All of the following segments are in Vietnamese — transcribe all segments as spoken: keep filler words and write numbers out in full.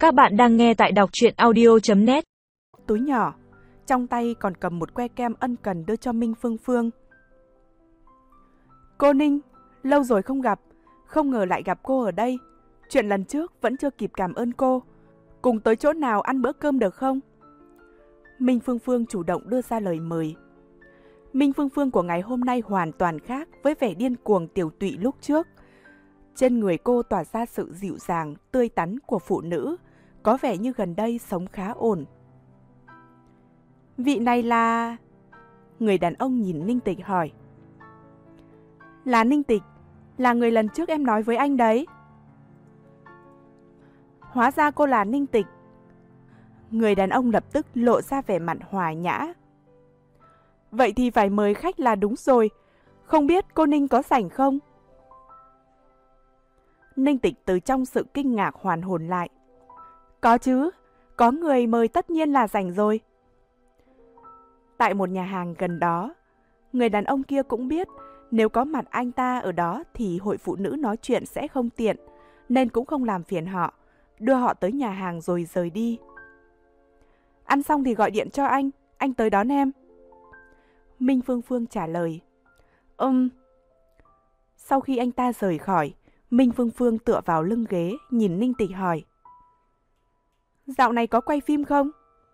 Các bạn đang nghe tại đọc truyện audio chấm net. Túi nhỏ, trong tay còn cầm một que kem ân cần đưa cho Minh Phương Phương. Cô Ninh, lâu rồi không gặp, không ngờ lại gặp cô ở đây. Chuyện lần trước vẫn chưa kịp cảm ơn cô. Cùng tới chỗ nào ăn bữa cơm được không? Minh Phương Phương chủ động đưa ra lời mời. Minh Phương Phương của ngày hôm nay hoàn toàn khác với vẻ điên cuồng tiểu tụy lúc trước. Trên người cô tỏa ra sự dịu dàng, tươi tắn của phụ nữ, có vẻ như gần đây sống khá ổn. Vị này là... Người đàn ông nhìn Ninh Tịch hỏi. Là Ninh Tịch, là người lần trước em nói với anh đấy. Hóa ra cô là Ninh Tịch. Người đàn ông lập tức lộ ra vẻ mặt hòa nhã. Vậy thì phải mời khách là đúng rồi. Không biết cô Ninh có rảnh không? Ninh Tịch từ trong sự kinh ngạc hoàn hồn lại. Có chứ, có người mời tất nhiên là rảnh rồi. Tại một nhà hàng gần đó, người đàn ông kia cũng biết nếu có mặt anh ta ở đó thì hội phụ nữ nói chuyện sẽ không tiện, nên cũng không làm phiền họ, đưa họ tới nhà hàng rồi rời đi. Ăn xong thì gọi điện cho anh, anh tới đón em. Minh Phương Phương trả lời. Ừm. Sau khi anh ta rời khỏi, Minh Phương Phương tựa vào lưng ghế, nhìn Ninh Tịch hỏi. Dạo này có quay phim không?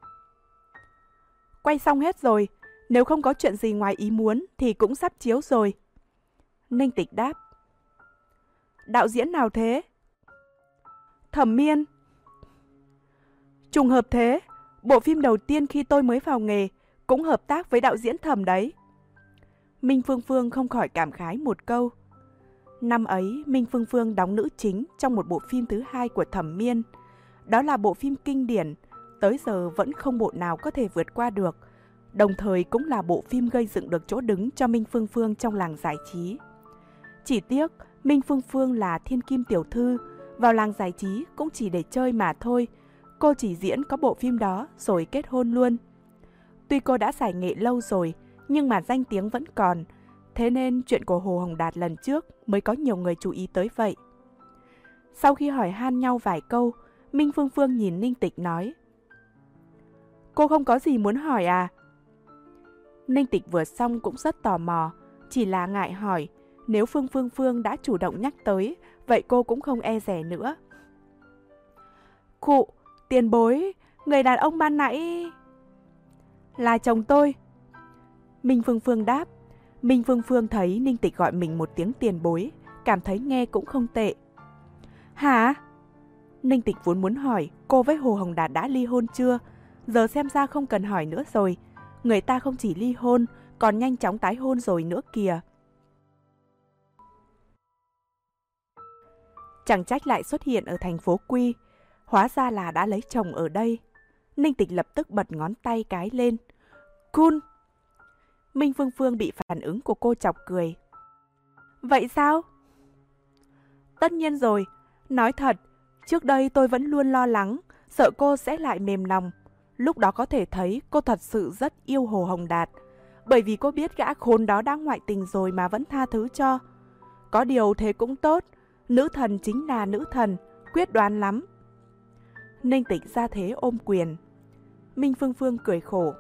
Quay xong hết rồi, nếu không có chuyện gì ngoài ý muốn thì cũng sắp chiếu rồi. Ninh Tịch đáp. Đạo diễn nào thế? Thẩm Miên. Trùng hợp thế, bộ phim đầu tiên khi tôi mới vào nghề cũng hợp tác với đạo diễn Thẩm đấy. Minh Phương Phương không khỏi cảm khái một câu. Năm ấy, Minh Phương Phương đóng nữ chính trong một bộ phim thứ hai của Thẩm Miên. Đó là bộ phim kinh điển, tới giờ vẫn không bộ nào có thể vượt qua được, đồng thời cũng là bộ phim gây dựng được chỗ đứng cho Minh Phương Phương trong làng giải trí. Chỉ tiếc, Minh Phương Phương là thiên kim tiểu thư, vào làng giải trí cũng chỉ để chơi mà thôi. Cô chỉ diễn có bộ phim đó rồi kết hôn luôn. Tuy cô đã giải nghệ lâu rồi, nhưng mà danh tiếng vẫn còn, thế nên chuyện của Hồ Hồng Đạt lần trước mới có nhiều người chú ý tới vậy. Sau khi hỏi han nhau vài câu, Minh Phương Phương nhìn Ninh Tịch nói. Cô không có gì muốn hỏi à? Ninh Tịch vừa xong cũng rất tò mò, chỉ là ngại hỏi. Nếu Phương Phương Phương đã chủ động nhắc tới, vậy cô cũng không e dè nữa. Khụ, tiền bối, người đàn ông ban nãy... Là chồng tôi. Minh Phương Phương đáp. Minh Phương Phương thấy Ninh Tịch gọi mình một tiếng tiền bối, cảm thấy nghe cũng không tệ. Hả? Ninh Tịch vốn muốn hỏi cô với Hồ Hồng Đạt đã ly hôn chưa, giờ xem ra không cần hỏi nữa rồi. Người ta không chỉ ly hôn, còn nhanh chóng tái hôn rồi nữa kìa. Chẳng trách lại xuất hiện ở thành phố Quy, hóa ra là đã lấy chồng ở đây. Ninh Tịch lập tức bật ngón tay cái lên. Cool! Minh Phương Phương bị phản ứng của cô chọc cười. Vậy sao? Tất nhiên rồi, nói thật, trước đây tôi vẫn luôn lo lắng, sợ cô sẽ lại mềm lòng. Lúc đó có thể thấy cô thật sự rất yêu Hồ Hồng Đạt, bởi vì cô biết gã khốn đó đã ngoại tình rồi mà vẫn tha thứ cho. Có điều thế cũng tốt, nữ thần chính là nữ thần, quyết đoán lắm. Ninh Tịch ra thế ôm quyền. Minh Phương Phương cười khổ.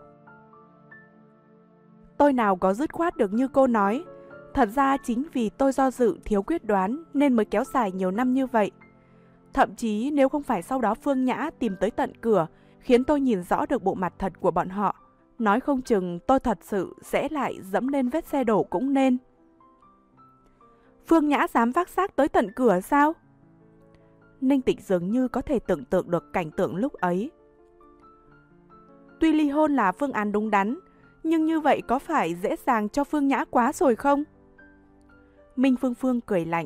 Tôi nào có dứt khoát được như cô nói. Thật ra chính vì tôi do dự thiếu quyết đoán nên mới kéo dài nhiều năm như vậy. Thậm chí nếu không phải sau đó Phương Nhã tìm tới tận cửa, khiến tôi nhìn rõ được bộ mặt thật của bọn họ, nói không chừng tôi thật sự sẽ lại dẫm lên vết xe đổ cũng nên. Phương Nhã dám vác xác tới tận cửa sao? Ninh Tịch dường như có thể tưởng tượng được cảnh tượng lúc ấy. Tuy ly hôn là phương án đúng đắn, nhưng như vậy có phải dễ dàng cho Phương Nhã quá rồi không? Minh Phương Phương cười lạnh.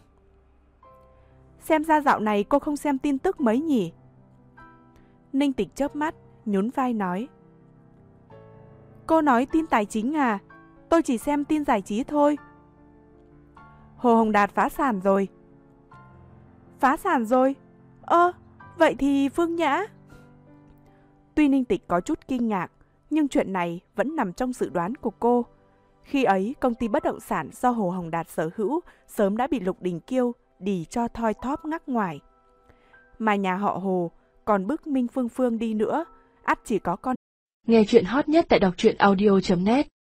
Xem ra dạo này cô không xem tin tức mấy nhỉ? Ninh Tịch chớp mắt, nhún vai nói. Cô nói tin tài chính à? Tôi chỉ xem tin giải trí thôi. Hồ Hồng Đạt phá sản rồi. Phá sản rồi? Ơ, vậy thì Phương Nhã... Tuy Ninh Tịch có chút kinh ngạc, nhưng chuyện này vẫn nằm trong dự đoán của cô. Khi ấy, công ty bất động sản do Hồ Hồng Đạt sở hữu sớm đã bị Lục Đình Kiêu đì cho thoi thóp ngắc ngoài. Mà nhà họ Hồ còn bức Minh Phương Phương đi nữa, ắt chỉ có con. Nghe chuyện hot nhất tại đọc truyện audio chấm net